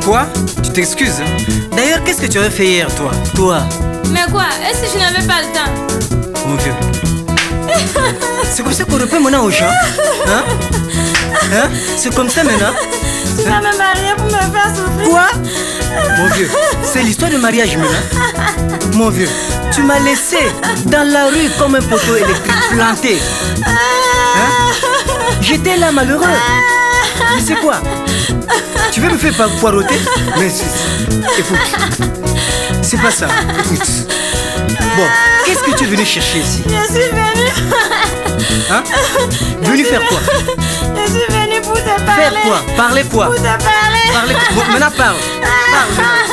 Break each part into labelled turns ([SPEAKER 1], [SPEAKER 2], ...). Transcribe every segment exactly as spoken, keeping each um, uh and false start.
[SPEAKER 1] Quoi? Tu t'excuses? D'ailleurs, qu'est-ce que tu avais fait hier, toi? Toi?
[SPEAKER 2] Mais quoi? Est-ce que je n'avais pas le temps?
[SPEAKER 1] Mon vieux. C'est comme ça qu'on reprend maintenant aux gens? Hein? Hein? C'est comme ça maintenant?
[SPEAKER 2] Tu vas me marier pour me faire souffrir.
[SPEAKER 1] Quoi? Mon vieux, c'est l'histoire de mariage maintenant. Mon vieux, tu m'as laissé dans la rue comme un poteau électrique planté. Hein? J'étais là malheureux. Mais c'est quoi? Tu veux me faire poireauter? Mais écoute, c'est pas ça. Écoute. Bon, qu'est-ce que tu es venu chercher ici?
[SPEAKER 2] Je suis venue.
[SPEAKER 1] Hein? Venu faire quoi?
[SPEAKER 2] Je suis venue pour te parler.
[SPEAKER 1] Faire quoi? Parler quoi?
[SPEAKER 2] Pour te parler.
[SPEAKER 1] Parler quoi? Bon, maintenant parle. Parle maintenant.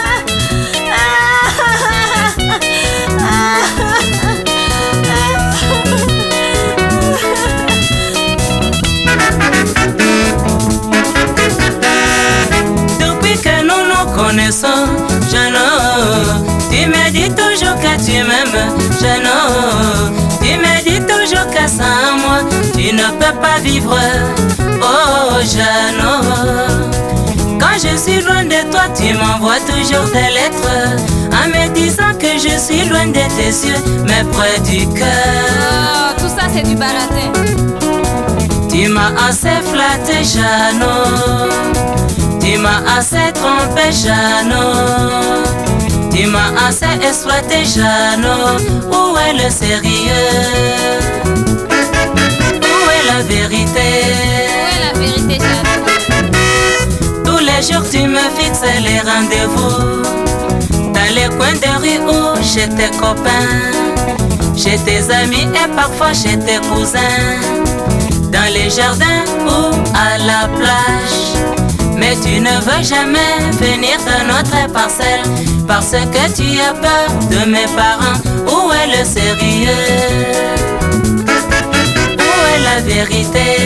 [SPEAKER 3] Depuis que nous nous connaissons, jeune, tu me dis toujours que tu m'aimes, jeune. Tu me dis toujours que sans moi, tu ne peux pas vivre, oh jeune. Quand je suis loin de toi, tu m'envoies toujours des lettres en me disant que je suis loin de tes yeux, mais près du cœur.
[SPEAKER 2] Oh, tout ça c'est du baratin.
[SPEAKER 3] Tu m'as assez flatté, Jeannot. Tu m'as assez trompé, Jeannot. Tu m'as assez exploité, Jeannot. Où est le sérieux? Où est la vérité?
[SPEAKER 2] Où est la vérité, Jeannot?
[SPEAKER 3] Tous les jours tu me fixes les rendez-vous dans les coins de rue ou chez tes copains, chez tes amis et parfois chez tes cousins, dans les jardins ou à la plage. Mais tu ne veux jamais venir dans notre parcelle parce que tu as peur de mes parents. Où est le sérieux? Où est la vérité?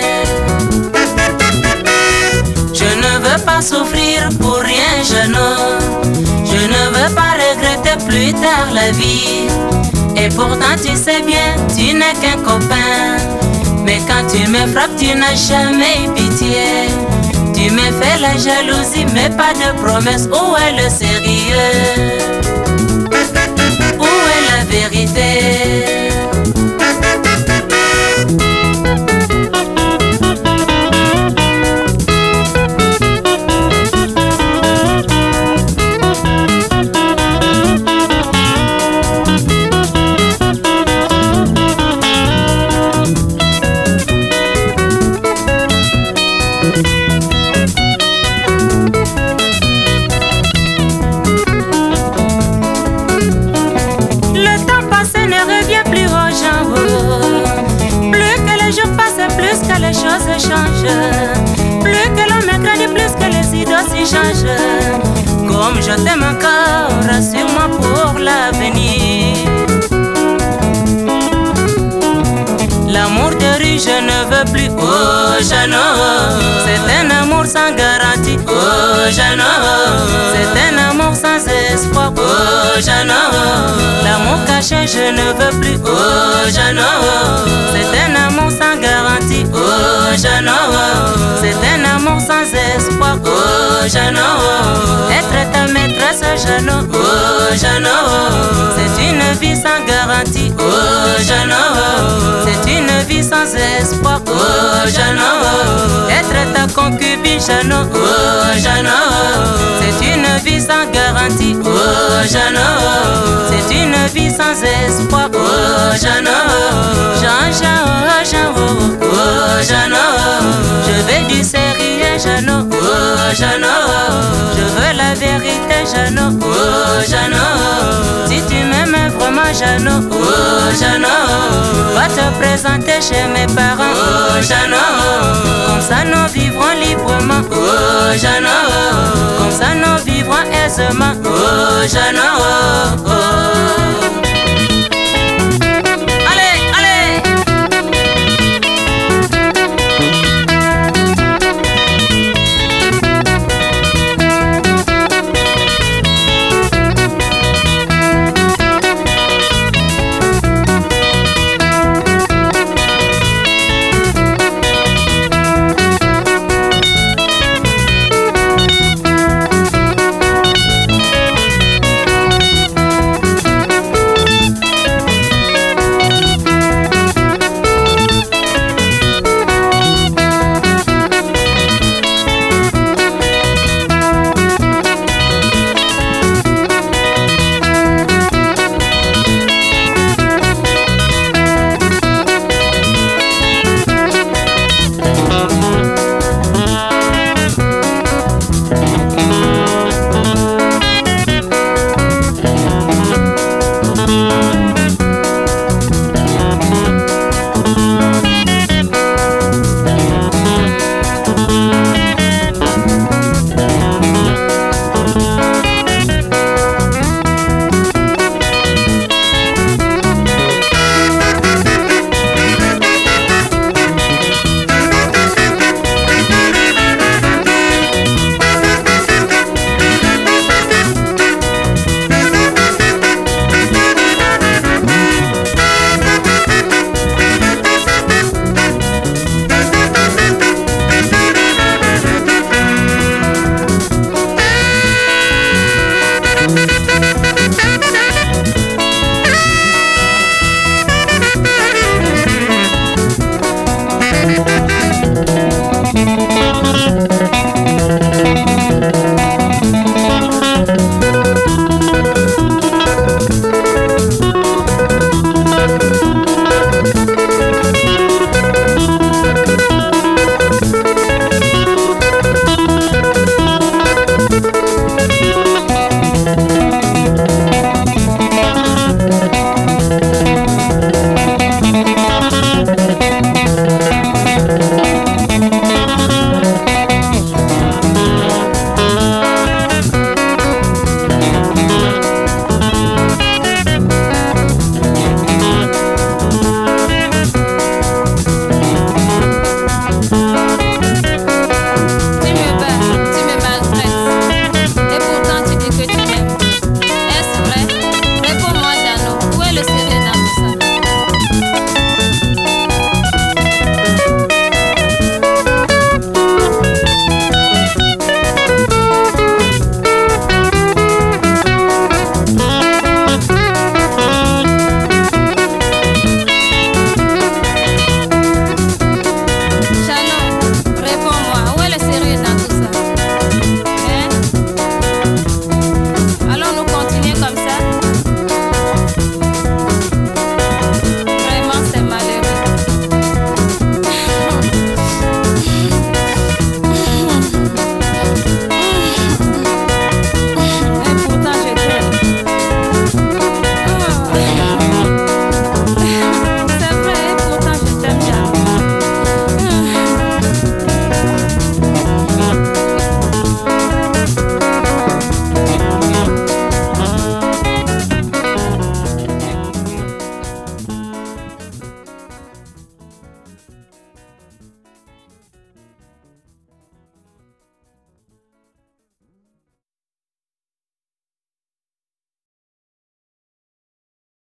[SPEAKER 3] Je ne veux pas souffrir pour rien, jeune. Je ne veux pas regretter plus tard la vie. Et pourtant tu sais bien, tu n'es qu'un copain. Mais quand tu me frappes, tu n'as jamais eu pitié. Tu me fais la jalousie, mais pas de promesse. Où est le sérieux? Où est la vérité? Les choses changent, plus que l'homme grandit, plus que les idées s'y changent. Comme je t'aime encore, rassure-moi pour l'avenir. L'amour de rue, je ne veux plus, oh Jeannot. C'est un amour sans garantie, oh Jeannot. C'est un amour sans espoir, oh Jeannot. L'amour caché, je ne veux plus, oh Jeannot. C'est un amour sans garantie, oh Jeannot. C'est un amour sans espoir, oh Jeannot. Être ta maîtresse, Jeannot, oh Jeannot. C'est une vie sans garantie, oh Jeannot. C'est une vie sans espoir, oh Jeannot. Être ta concubine, Jeannot, oh Jeannot. C'est une vie sans garantie, oh Jeannot. C'est une vie sans espoir, oh Jeannot. Jean, Jean, oh Jean, oh, oh Jeannot. Je veux du sérieux, Jeannot, oh Jeannot. Je veux la vérité, Jeannot, oh Jeannot. Si tu m'aimes vraiment, Jeannot, oh Jeannot. Va te présenter chez mes parents, oh Jeannot. Comme ça nous vivrons librement, oh Jeannot. Comme ça nous vivrons aisément, oh Jeannot. Oh.